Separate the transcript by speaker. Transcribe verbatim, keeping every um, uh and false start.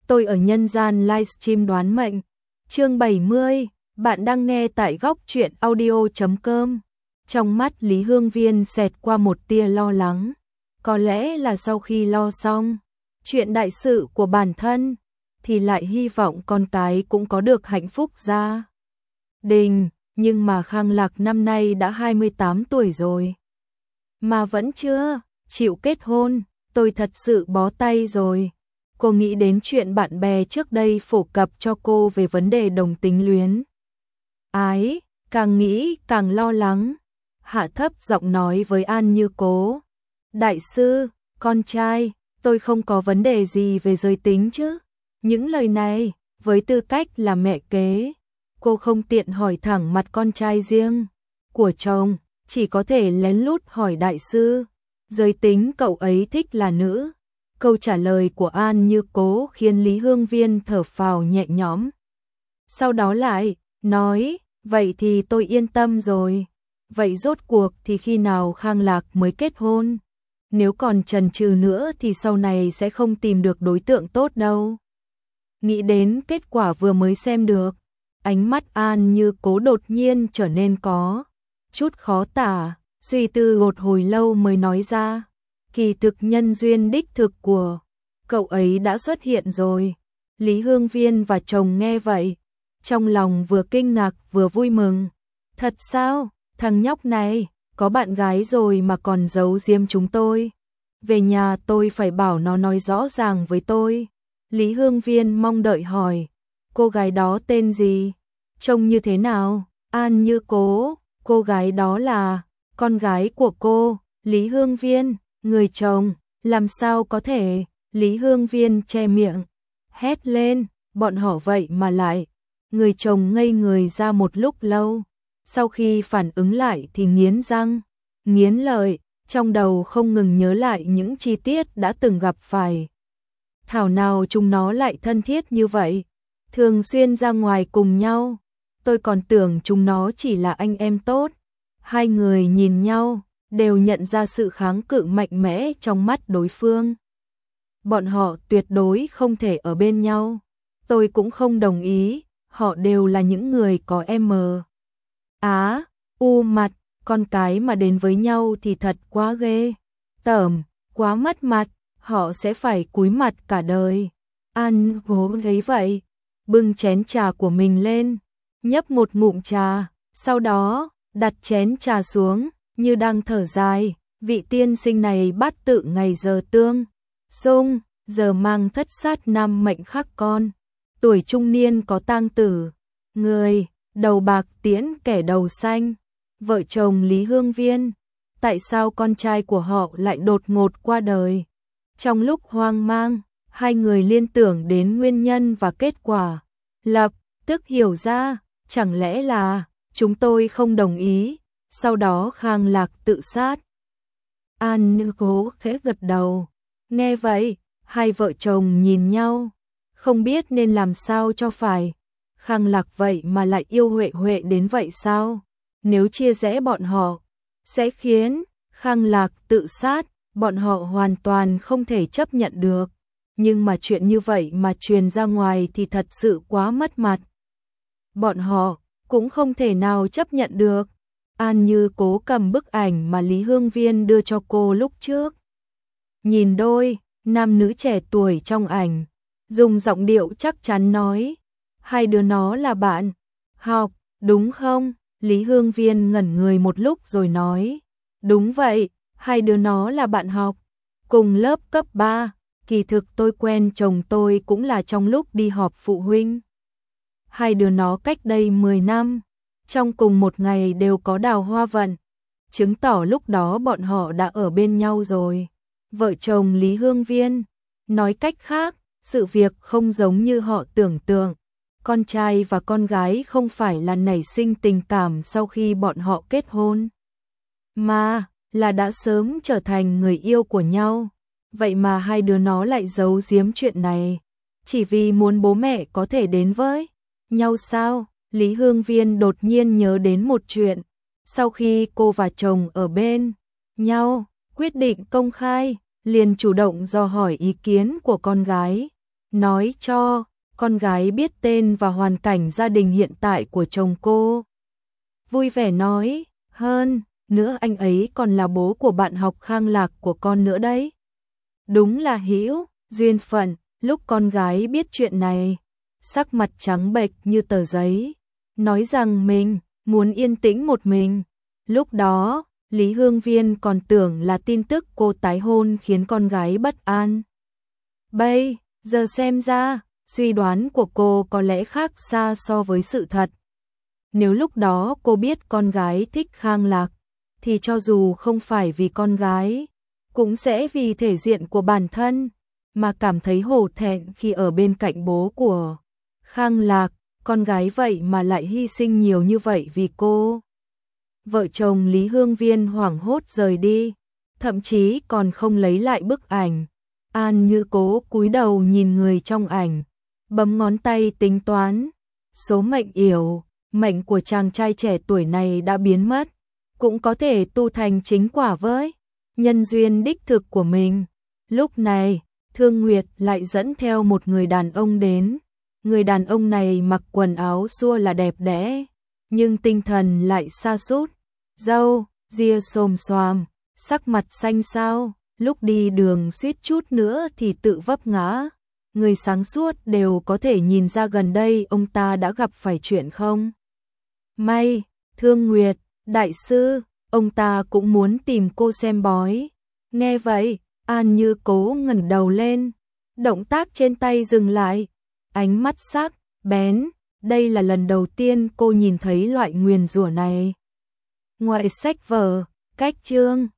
Speaker 1: tôi ở nhân gian livestream đoán mệnh. Chương bảy mươi, bạn đang nghe tại góc truyện audio chấm com. Trong mắt Lý Hương Viên xẹt qua một tia lo lắng. Có lẽ là sau khi lo xong chuyện đại sự của bản thân, thì lại hy vọng con cái cũng có được hạnh phúc gia đình. Nhưng mà Khang Lạc năm nay đã hai mươi tám tuổi rồi, mà vẫn chưa chịu kết hôn. Tôi thật sự bó tay rồi. Cô nghĩ đến chuyện bạn bè trước đây phổ cập cho cô về vấn đề đồng tính luyến ái, càng nghĩ càng lo lắng. Hạ thấp giọng nói với An Như Cố: đại sư, con trai, tôi không có vấn đề gì về giới tính chứ? Những lời này, với tư cách là mẹ kế, cô không tiện hỏi thẳng mặt con trai riêng của chồng, chỉ có thể lén lút hỏi đại sư, giới tính cậu ấy thích là nữ. Câu trả lời của An Như Cố khiến Lý Hương Viên thở phào nhẹ nhõm. Sau đó lại nói: vậy thì tôi yên tâm rồi. Vậy rốt cuộc thì khi nào Khang Lạc mới kết hôn? Nếu còn chần chừ nữa thì sau này sẽ không tìm được đối tượng tốt đâu. Nghĩ đến kết quả vừa mới xem được, ánh mắt An Như Cố đột nhiên trở nên có chút khó tả, suy tư một hồi lâu mới nói ra: kỳ thực nhân duyên đích thực của cậu ấy đã xuất hiện rồi. Lý Hương Viên và chồng nghe vậy, trong lòng vừa kinh ngạc vừa vui mừng. Thật sao? Thằng nhóc này có bạn gái rồi mà còn giấu giếm chúng tôi. Về nhà tôi phải bảo nó nói rõ ràng với tôi. Lý Hương Viên mong đợi hỏi: cô gái đó tên gì? Trông như thế nào? An Như Cố: cô gái đó là con gái của cô. Lý Hương Viên: người chồng? Làm sao có thể? Lý Hương Viên che miệng hét lên: bọn họ vậy mà lại. Người chồng ngây người ra một lúc lâu, sau khi phản ứng lại thì nghiến răng nghiến lợi, trong đầu không ngừng nhớ lại những chi tiết đã từng gặp phải. Thảo nào chúng nó lại thân thiết như vậy, thường xuyên ra ngoài cùng nhau. Tôi còn tưởng chúng nó chỉ là anh em tốt. Hai người nhìn nhau, đều nhận ra sự kháng cự mạnh mẽ trong mắt đối phương. Bọn họ tuyệt đối không thể ở bên nhau. Tôi cũng không đồng ý. Họ đều là những người có em á u mặt, con cái mà đến với nhau thì thật quá ghê tởm, quá mất mặt, họ sẽ phải cúi mặt cả đời. An Cố thấy vậy, bưng chén trà của mình lên, nhấp một ngụm trà, sau đó đặt chén trà xuống, như đang thở dài. Vị tiên sinh này bát tự ngày giờ tương xung, giờ mang thất sát nam mệnh khắc con, tuổi trung niên có tang tử, người đầu bạc tiễn kẻ đầu xanh. Vợ chồng Lý Hương Viên, tại sao con trai của họ lại đột ngột qua đời? Trong lúc hoang mang, hai người liên tưởng đến nguyên nhân và kết quả, lập tức hiểu ra, chẳng lẽ là chúng tôi không đồng ý, sau đó Khang Lạc tự sát. An Như Cố khẽ gật đầu. Nghe vậy, hai vợ chồng nhìn nhau, không biết nên làm sao cho phải. Khang Lạc vậy mà lại yêu Huệ Huệ đến vậy sao? Nếu chia rẽ bọn họ, sẽ khiến Khang Lạc tự sát, bọn họ hoàn toàn không thể chấp nhận được. Nhưng mà chuyện như vậy mà truyền ra ngoài thì thật sự quá mất mặt. Bọn họ cũng không thể nào chấp nhận được. An Như Cố cầm bức ảnh mà Lý Hương Viên đưa cho cô lúc trước. Nhìn đôi nam nữ trẻ tuổi trong ảnh, dùng giọng điệu chắc chắn nói: hai đứa nó là bạn học, đúng không? Lý Hương Viên ngẩn người một lúc rồi nói: đúng vậy, hai đứa nó là bạn học, cùng lớp cấp ba. Kỳ thực tôi quen chồng tôi cũng là trong lúc đi họp phụ huynh. Hai đứa nó cách đây mười năm, trong cùng một ngày đều có đào hoa vận, chứng tỏ lúc đó bọn họ đã ở bên nhau rồi. Vợ chồng Lý Hương Viên, nói cách khác, sự việc không giống như họ tưởng tượng. Con trai và con gái không phải là nảy sinh tình cảm sau khi bọn họ kết hôn, mà là đã sớm trở thành người yêu của nhau. Vậy mà hai đứa nó lại giấu giếm chuyện này, chỉ vì muốn bố mẹ có thể đến với nhau sao? Lý Hương Viên đột nhiên nhớ đến một chuyện. Sau khi cô và chồng ở bên nhau, quyết định công khai, liền chủ động dò hỏi ý kiến của con gái. nói cho con gái biết tên và hoàn cảnh gia đình hiện tại của chồng cô. Vui vẻ nói, hơn nữa anh ấy còn là bố của bạn học Khang Lạc của con nữa đấy. Đúng là hữu duyên phận. Lúc con gái biết chuyện này, sắc mặt trắng bệch như tờ giấy, nói rằng mình muốn yên tĩnh một mình. Lúc đó, Lý Hương Viên còn tưởng là tin tức cô tái hôn khiến con gái bất an. Bây giờ xem ra, suy đoán của cô có lẽ khác xa so với sự thật. Nếu lúc đó cô biết con gái thích Khang Lạc, thì cho dù không phải vì con gái, cũng sẽ vì thể diện của bản thân, mà cảm thấy hổ thẹn khi ở bên cạnh bố của Khang Lạc, con gái vậy mà lại hy sinh nhiều như vậy vì cô. Vợ chồng Lý Hương Viên hoảng hốt rời đi, thậm chí còn không lấy lại bức ảnh. An Như cố cúi đầu nhìn người trong ảnh, bấm ngón tay tính toán. Số mệnh yểu, mệnh của chàng trai trẻ tuổi này đã biến mất, cũng có thể tu thành chính quả với nhân duyên đích thực của mình. Lúc này, Thương Nguyệt lại dẫn theo một người đàn ông đến. Người đàn ông này mặc quần áo xua là đẹp đẽ, nhưng tinh thần lại sa sút, râu ria xồm xoàm, sắc mặt xanh xao, lúc đi đường suýt chút nữa thì tự vấp ngã. Người sáng suốt đều có thể nhìn ra gần đây ông ta đã gặp phải chuyện không may. Thương Nguyệt, đại sư, ông ta cũng muốn tìm cô xem bói. Nghe vậy, An Như cố ngẩng đầu lên, động tác trên tay dừng lại, ánh mắt sắc bén. Đây là lần đầu tiên cô nhìn thấy loại nguyền rủa này. Ngoại sách vở, cách chương